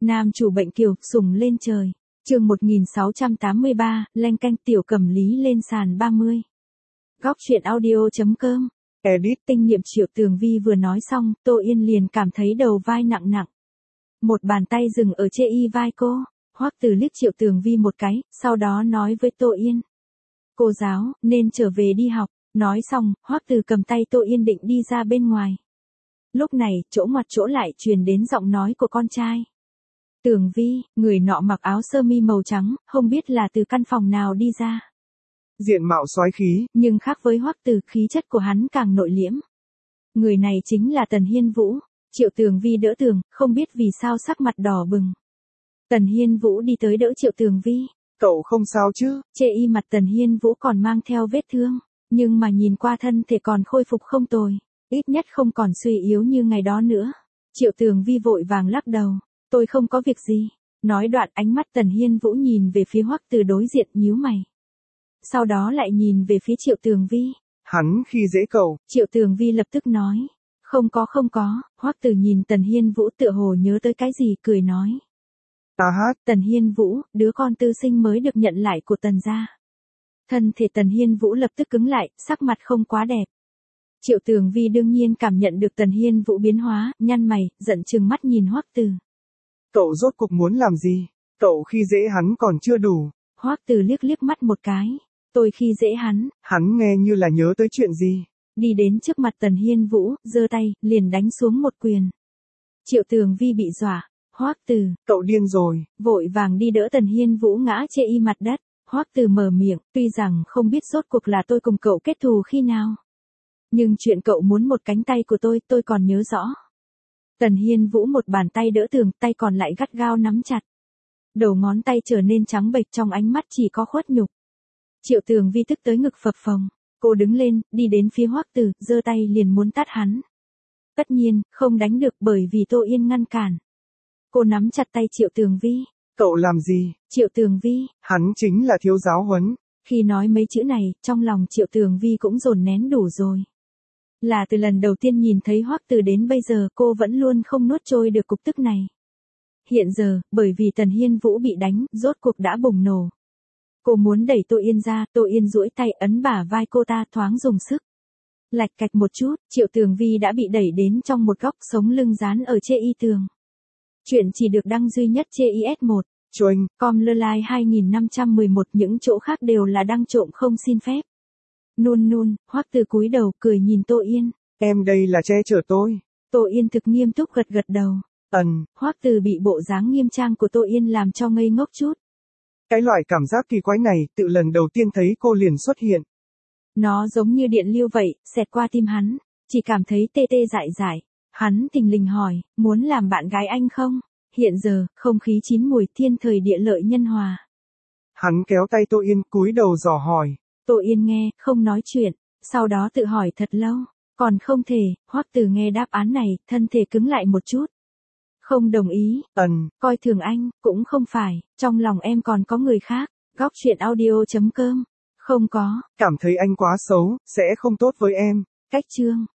Nam chủ bệnh kiều, sùng lên trời. Chương 1683, leng canh tiểu cầm lý lên sàn 30. Góc truyện audio.com. Edit. Tinh nghiệm Triệu Tường Vi vừa nói xong, Tô Yên liền cảm thấy đầu vai nặng nặng. Một bàn tay dừng ở trên y vai cô. Hoắc Từ liếc Triệu Tường Vi một cái, sau đó nói với Tô Yên. Cô giáo, nên trở về đi học. Nói xong, Hoắc Từ cầm tay Tô Yên định đi ra bên ngoài. Lúc này, chỗ ngoặt chỗ lại truyền đến giọng nói của con trai. Tường Vi, người nọ mặc áo sơ mi màu trắng, không biết là từ căn phòng nào đi ra. Diện mạo soái khí, nhưng khác với Hoắc Từ, khí chất của hắn càng nội liễm. Người này chính là Tần Hiên Vũ. Triệu Tường Vi đỡ tường, không biết vì sao sắc mặt đỏ bừng. Tần Hiên Vũ đi tới đỡ Triệu Tường Vi. Cậu không sao chứ? Chê y mặt Tần Hiên Vũ còn mang theo vết thương, nhưng mà nhìn qua thân thể còn khôi phục không tồi, ít nhất không còn suy yếu như ngày đó nữa. Triệu Tường Vi vội vàng lắc đầu, tôi không có việc gì. Nói đoạn ánh mắt Tần Hiên Vũ nhìn về phía Hoắc Từ đối diện nhíu mày. Sau đó lại nhìn về phía Triệu Tường Vi. Hắn khi dễ cậu. Triệu Tường Vi lập tức nói. Không có. Hoắc Từ nhìn Tần Hiên Vũ tựa hồ nhớ tới cái gì cười nói. Ta hát. Tần Hiên Vũ, đứa con tư sinh mới được nhận lại của Tần gia. Thân thể Tần Hiên Vũ lập tức cứng lại, sắc mặt không quá đẹp. Triệu Tường Vi đương nhiên cảm nhận được Tần Hiên Vũ biến hóa, nhăn mày, giận chừng mắt nhìn Hoắc Từ. Cậu rốt cuộc muốn làm gì? Cậu khi dễ hắn còn chưa đủ. Hoắc Từ liếc mắt một cái. Tôi khi dễ hắn. Hắn nghe như là nhớ tới chuyện gì. Đi đến trước mặt Tần Hiên Vũ, giơ tay, liền đánh xuống một quyền. Triệu Tường Vi bị dọa. Hoắc Từ, cậu điên rồi. Vội vàng đi đỡ Tần Hiên Vũ ngã chê y mặt đất. Hoắc Từ mở miệng, tuy rằng không biết rốt cuộc là tôi cùng cậu kết thù khi nào. Nhưng chuyện cậu muốn một cánh tay của tôi còn nhớ rõ. Tần Hiên Vũ một bàn tay đỡ tường, tay còn lại gắt gao nắm chặt. Đầu ngón tay trở nên trắng bệch, trong ánh mắt chỉ có khuất nhục. Triệu Tường Vi tức tới ngực phập phồng. Cô đứng lên, đi đến phía Hoắc Từ, giơ tay liền muốn tát hắn. Tất nhiên, không đánh được bởi vì Tô Yên ngăn cản. Cô nắm chặt tay Triệu Tường Vi. Cậu làm gì? Triệu Tường Vi. Hắn chính là thiếu giáo huấn. Khi nói mấy chữ này, trong lòng Triệu Tường Vi cũng dồn nén đủ rồi. Là từ lần đầu tiên nhìn thấy Hoắc Từ đến bây giờ cô vẫn luôn không nuốt trôi được cục tức này. Hiện giờ, bởi vì Tần Hiên Vũ bị đánh, rốt cuộc đã bùng nổ. Cô muốn đẩy Tô Yên ra, Tô Yên duỗi tay ấn bả vai cô ta thoáng dùng sức. Lạch cạch một chút, Triệu Tường Vi đã bị đẩy đến trong một góc, sống lưng dán ở chê y tường. Chuyện chỉ được đăng duy nhất chê IS1. Choing. Com lơ lai 2511, những chỗ khác đều là đăng trộm không xin phép. Nun, Hoắc Từ cúi đầu cười nhìn Tô Yên. Em đây là che chở tôi. Tô Yên thực nghiêm túc gật đầu. Hoắc Từ bị bộ dáng nghiêm trang của Tô Yên làm cho ngây ngốc chút. Cái loại cảm giác kỳ quái này, tự lần đầu tiên thấy cô liền xuất hiện. Nó giống như điện lưu vậy, xẹt qua tim hắn, chỉ cảm thấy tê tê dại. Hắn thình lình hỏi, muốn làm bạn gái anh không? Hiện giờ, không khí chín mùi, thiên thời địa lợi nhân hòa. Hắn kéo tay Tô Yên, cúi đầu dò hỏi. Tô Yên nghe, không nói chuyện, sau đó tự hỏi thật lâu. Còn không thể. Hoắc Từ nghe đáp án này, thân thể cứng lại một chút. Không đồng ý. Coi thường anh, cũng không phải, trong lòng em còn có người khác. Góc truyện audio.com. Không có. Cảm thấy anh quá xấu, sẽ không tốt với em. Cách chương.